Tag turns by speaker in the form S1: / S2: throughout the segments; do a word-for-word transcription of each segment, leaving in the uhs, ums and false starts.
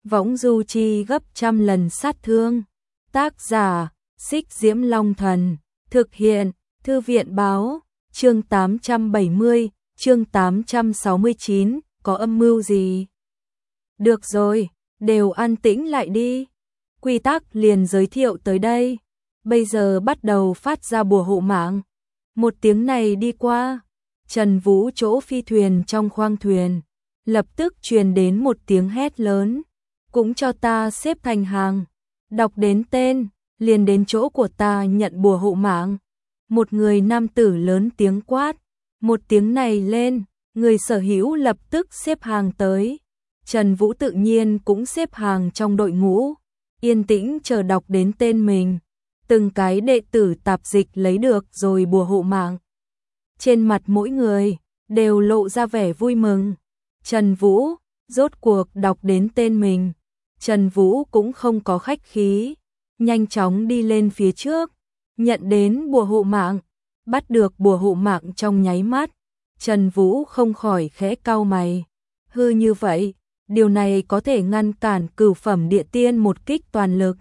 S1: võng du chi gấp trăm lần sát thương. Tác giả, Xích Diễm Long Thần. Thực hiện, Thư viện báo. Chương tám trăm bảy mươi, chương tám trăm sáu mươi chín, có âm mưu gì? Được rồi, đều an tĩnh lại đi. Quy tắc liền giới thiệu tới đây. Bây giờ bắt đầu phát ra bùa hộ mạng. Một tiếng này đi qua, Trần Vũ chỗ phi thuyền trong khoang thuyền, lập tức truyền đến một tiếng hét lớn. Cũng cho ta xếp thành hàng, đọc đến tên, liền đến chỗ của ta nhận bùa hộ mạng. Một người nam tử lớn tiếng quát, một tiếng này lên, người sở hữu lập tức xếp hàng tới. Trần Vũ tự nhiên cũng xếp hàng trong đội ngũ, yên tĩnh chờ đọc đến tên mình. Từng cái đệ tử tạp dịch lấy được rồi bùa hộ mạng. Trên mặt mỗi người đều lộ ra vẻ vui mừng. Trần Vũ rốt cuộc đọc đến tên mình. Trần Vũ cũng không có khách khí, nhanh chóng đi lên phía trước, nhận đến bùa hộ mạng, bắt được bùa hộ mạng trong nháy mắt. Trần Vũ không khỏi khẽ cau mày. Hư như vậy, điều này có thể ngăn cản cửu phẩm địa tiên một kích toàn lực.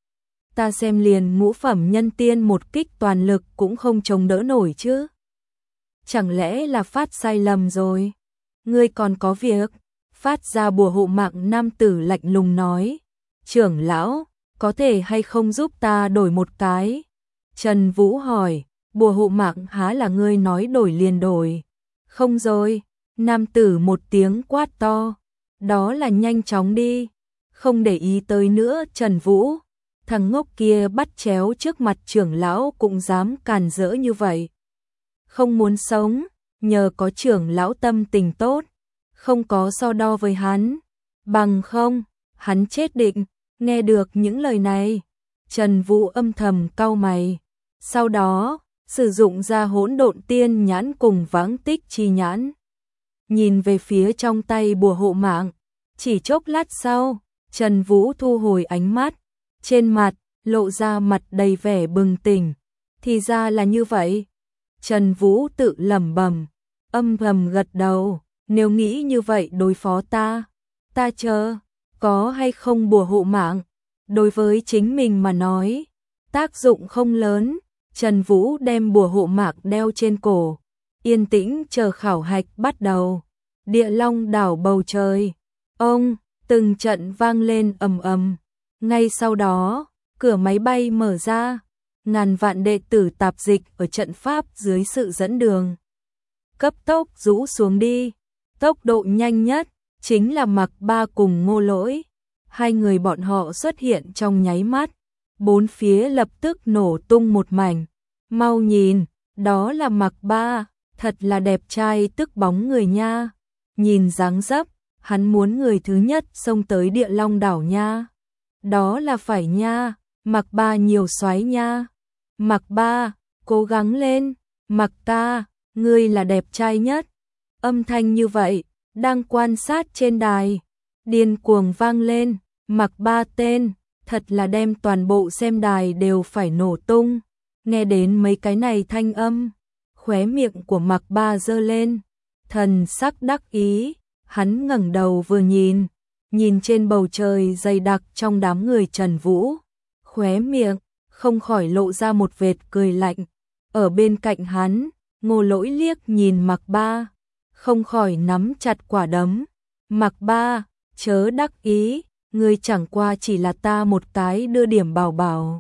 S1: Ta xem liền ngũ phẩm nhân tiên một kích toàn lực cũng không chống đỡ nổi chứ. Chẳng lẽ là phát sai lầm rồi? Ngươi còn có việc? Phát ra bùa hộ mạng nam tử lạnh lùng nói. Trưởng lão, có thể hay không giúp ta đổi một cái? Trần Vũ hỏi, bùa hộ mạng há là ngươi nói đổi liền đổi? Không rồi, nam tử một tiếng quát to. Đó là nhanh chóng đi, không để ý tới nữa. Trần Vũ, thằng ngốc kia bắt chéo trước mặt trưởng lão cũng dám càn rỡ như vậy. Không muốn sống, nhờ có trưởng lão tâm tình tốt, không có so đo với hắn, bằng không, hắn chết định. Nghe được những lời này, Trần Vũ âm thầm cau mày, sau đó sử dụng ra hỗn độn tiên nhãn cùng vãng tích chi nhãn, nhìn về phía trong tay bùa hộ mạng. Chỉ chốc lát sau, Trần Vũ thu hồi ánh mắt, trên mặt lộ ra mặt đầy vẻ bừng tỉnh. Thì ra là như vậy. Trần Vũ tự lẩm bẩm, âm thầm gật đầu. Nếu nghĩ như vậy đối phó ta, ta chờ, có hay không bùa hộ mạng, đối với chính mình mà nói, tác dụng không lớn. Trần Vũ đem bùa hộ mạng đeo trên cổ, yên tĩnh chờ khảo hạch bắt đầu. Địa Long đảo bầu trời, ông, từng trận vang lên ầm ầm. Ngay sau đó, cửa máy bay mở ra, ngàn vạn đệ tử tạp dịch ở trận pháp dưới sự dẫn đường, cấp tốc rũ xuống đi. Tốc độ nhanh nhất chính là Mạc Ba cùng Ngô Lỗi. Hai người bọn họ xuất hiện trong nháy mắt, bốn phía lập tức nổ tung một mảnh. Mau nhìn, đó là Mạc Ba, thật là đẹp trai tức bóng người nha. Nhìn dáng dấp, hắn muốn người thứ nhất xông tới Địa Long đảo nha. Đó là phải nha, Mạc Ba nhiều soái nha. Mạc Ba, cố gắng lên, Mạc ta, ngươi là đẹp trai nhất. Âm thanh như vậy, đang quan sát trên đài, điên cuồng vang lên. Mạc Ba tên, thật là đem toàn bộ xem đài đều phải nổ tung. Nghe đến mấy cái này thanh âm, khóe miệng của Mạc Ba giơ lên, thần sắc đắc ý. Hắn ngẩng đầu vừa nhìn, nhìn trên bầu trời dày đặc trong đám người Trần Vũ, khóe miệng không khỏi lộ ra một vệt cười lạnh. Ở bên cạnh hắn, Ngô Lỗi liếc nhìn Mạc Ba, không khỏi nắm chặt quả đấm. Mạc Ba, chớ đắc ý, ngươi chẳng qua chỉ là ta một cái đưa điểm bảo bảo.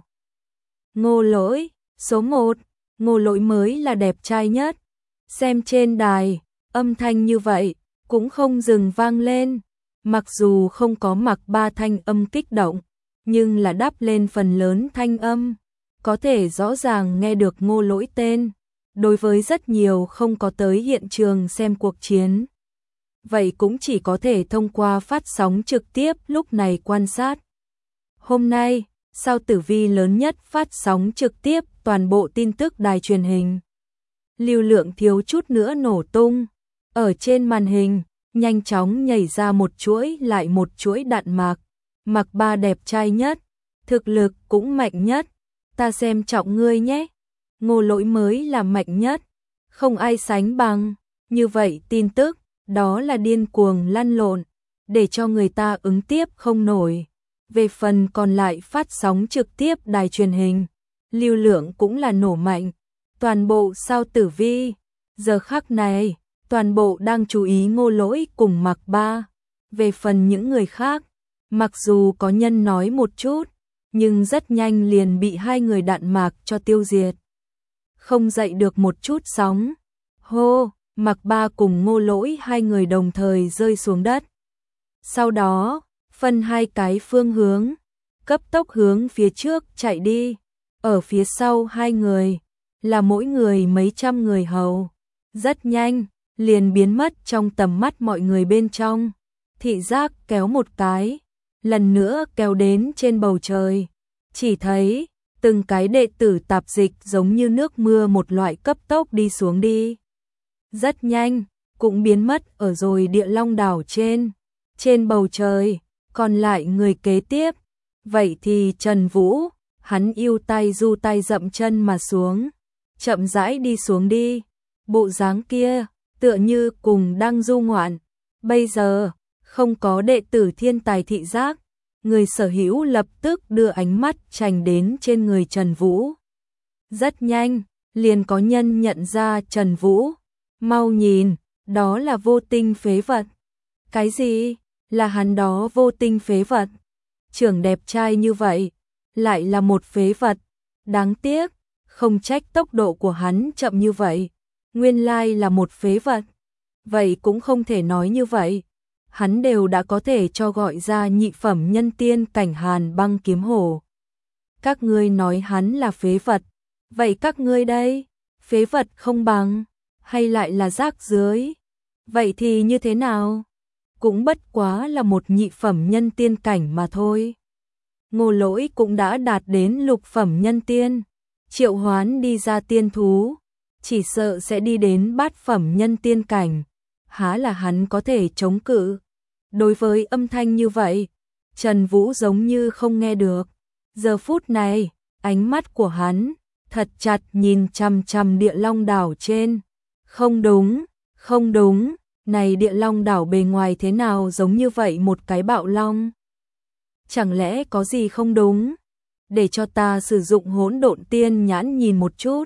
S1: Ngô Lỗi, số một, Ngô Lỗi mới là đẹp trai nhất. Xem trên đài, âm thanh như vậy, cũng không dừng vang lên. Mặc dù không có Mạc Ba thanh âm kích động, nhưng là đắp lên phần lớn thanh âm, có thể rõ ràng nghe được Ngô Lỗi tên. Đối với rất nhiều không có tới hiện trường xem cuộc chiến, vậy cũng chỉ có thể thông qua phát sóng trực tiếp lúc này quan sát. Hôm nay, sao tử vi lớn nhất phát sóng trực tiếp toàn bộ tin tức đài truyền hình. Lưu lượng thiếu chút nữa nổ tung. Ở trên màn hình, nhanh chóng nhảy ra một chuỗi lại một chuỗi đạn mạc. Mạc Ba đẹp trai nhất, thực lực cũng mạnh nhất, ta xem trọng ngươi nhé. Ngô Lỗi mới là mạnh nhất, không ai sánh bằng. Như vậy tin tức, đó là điên cuồng lăn lộn. để cho người ta ứng tiếp không nổi. Về phần còn lại phát sóng trực tiếp đài truyền hình, lưu lượng cũng là nổ mạnh. Toàn bộ sao tử vi, giờ khắc này, toàn bộ đang chú ý Ngô Lỗi cùng Mạc Ba. Về phần những người khác, mặc dù có nhân nói một chút, nhưng rất nhanh liền bị hai người đạn mạc cho tiêu diệt. Không dậy được một chút sóng. Hô, Mạc Ba cùng Ngô Lỗi hai người đồng thời rơi xuống đất. Sau đó, phân hai cái phương hướng, cấp tốc hướng phía trước chạy đi. Ở phía sau hai người, là mỗi người mấy trăm người hầu. Rất nhanh, liền biến mất trong tầm mắt mọi người bên trong. Thị giác kéo một cái, lần nữa kéo đến trên bầu trời. Chỉ thấy, từng cái đệ tử tạp dịch giống như nước mưa một loại cấp tốc đi xuống đi. Rất nhanh, cũng biến mất ở rồi Địa Long đảo trên. Trên bầu trời, còn lại người kế tiếp. Vậy thì Trần Vũ, hắn yêu tay du tay dậm chân mà xuống. Chậm rãi đi xuống đi. Bộ dáng kia, tựa như cùng đang du ngoạn. Bây giờ, không có đệ tử thiên tài thị giác. Người sở hữu lập tức đưa ánh mắt chành đến trên người Trần Vũ. Rất nhanh, liền có nhân nhận ra Trần Vũ. Mau nhìn, đó là vô tinh phế vật. Cái gì? Là hắn đó vô tinh phế vật. Trưởng đẹp trai như vậy, lại là một phế vật. Đáng tiếc, không trách tốc độ của hắn chậm như vậy. Nguyên lai là một phế vật. Vậy cũng không thể nói như vậy. Hắn đều đã có thể cho gọi ra nhị phẩm nhân tiên cảnh Hàn Băng Kiếm Hổ. Các ngươi nói hắn là phế vật. Vậy các ngươi đây? Phế vật không bằng, hay lại là rác rưởi? Vậy thì như thế nào? Cũng bất quá là một nhị phẩm nhân tiên cảnh mà thôi. Ngô Lỗi cũng đã đạt đến lục phẩm nhân tiên. Triệu Hoán đi ra tiên thú, chỉ sợ sẽ đi đến bát phẩm nhân tiên cảnh. Há là hắn có thể chống cự? Đối với âm thanh như vậy, Trần Vũ giống như không nghe được. Giờ phút này, ánh mắt của hắn thật chặt nhìn chằm chằm Địa Long đảo trên. Không đúng, không đúng, này Địa Long đảo bề ngoài thế nào giống như vậy một cái bạo long? Chẳng lẽ có gì không đúng? Để cho ta sử dụng hỗn độn tiên nhãn nhìn một chút.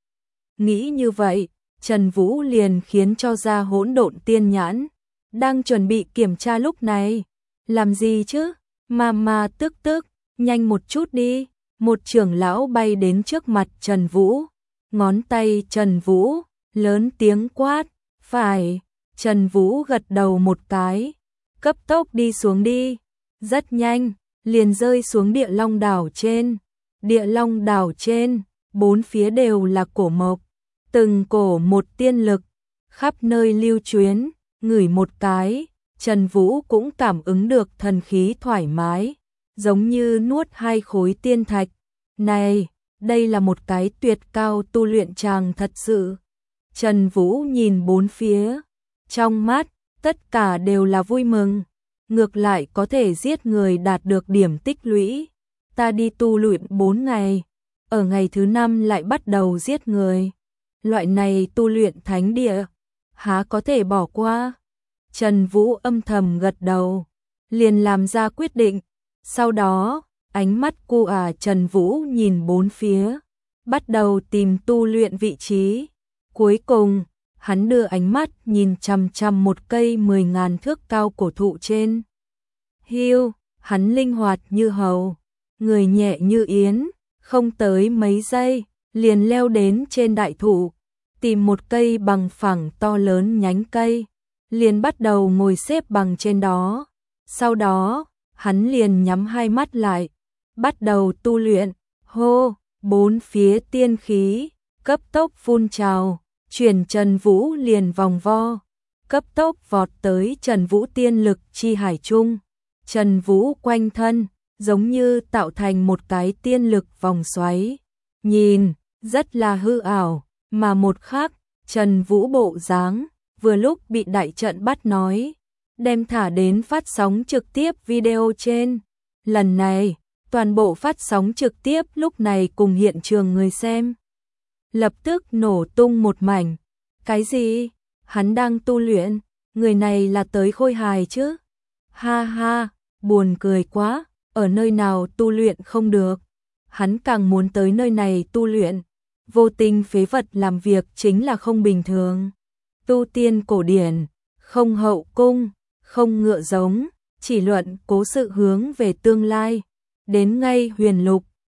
S1: Nghĩ như vậy, Trần Vũ liền khiến cho ra hỗn độn tiên nhãn. Đang chuẩn bị kiểm tra lúc này. Làm gì chứ? Mà mà tức tức, nhanh một chút đi. Một trưởng lão bay đến trước mặt Trần Vũ. Ngón tay Trần Vũ, lớn tiếng quát. Phải, Trần Vũ gật đầu một cái. Cấp tốc đi xuống đi. Rất nhanh, liền rơi xuống Địa Long đảo trên. Địa Long đảo trên, bốn phía đều là cổ mộc. Từng cổ một tiên lực, khắp nơi lưu chuyến. Ngửi một cái, Trần Vũ cũng cảm ứng được thần khí thoải mái, giống như nuốt hai khối tiên thạch. Này, đây là một cái tuyệt cao tu luyện tràng thật sự. Trần Vũ nhìn bốn phía, trong mắt, tất cả đều là vui mừng. Ngược lại có thể giết người đạt được điểm tích lũy. Ta đi tu luyện bốn ngày, ở ngày thứ năm lại bắt đầu giết người. Loại này tu luyện thánh địa, há có thể bỏ qua? Trần Vũ âm thầm gật đầu, liền làm ra quyết định. Sau đó, ánh mắt cu à Trần Vũ nhìn bốn phía, bắt đầu tìm tu luyện vị trí. Cuối cùng, hắn đưa ánh mắt nhìn chằm chằm một cây mười ngàn thước cao cổ thụ trên. Hiu, hắn linh hoạt như hầu, người nhẹ như yến, không tới mấy giây, liền leo đến trên đại thụ. Tìm một cây bằng phẳng to lớn nhánh cây, liền bắt đầu ngồi xếp bằng trên đó. Sau đó, hắn liền nhắm hai mắt lại, bắt đầu tu luyện. Hô, bốn phía tiên khí, cấp tốc phun trào, chuyển Trần Vũ liền vòng vo, cấp tốc vọt tới Trần Vũ tiên lực chi hải trung. Trần Vũ quanh thân, giống như tạo thành một cái tiên lực vòng xoáy. Nhìn, rất là hư ảo. Mà một khác, Trần Vũ bộ dáng vừa lúc bị đại trận bắt nói, đem thả đến phát sóng trực tiếp video trên. Lần này, toàn bộ phát sóng trực tiếp lúc này cùng hiện trường người xem. Lập tức nổ tung một mảnh. Cái gì? Hắn đang tu luyện? Người này là tới khôi hài chứ? Ha ha, buồn cười quá, ở nơi nào tu luyện không được. Hắn càng muốn tới nơi này tu luyện. Vô tình phế vật làm việc chính là không bình thường. Tu tiên cổ điển, không hậu cung, không ngựa giống, chỉ luận cố sự hướng về tương lai. Đến ngay huyền lục,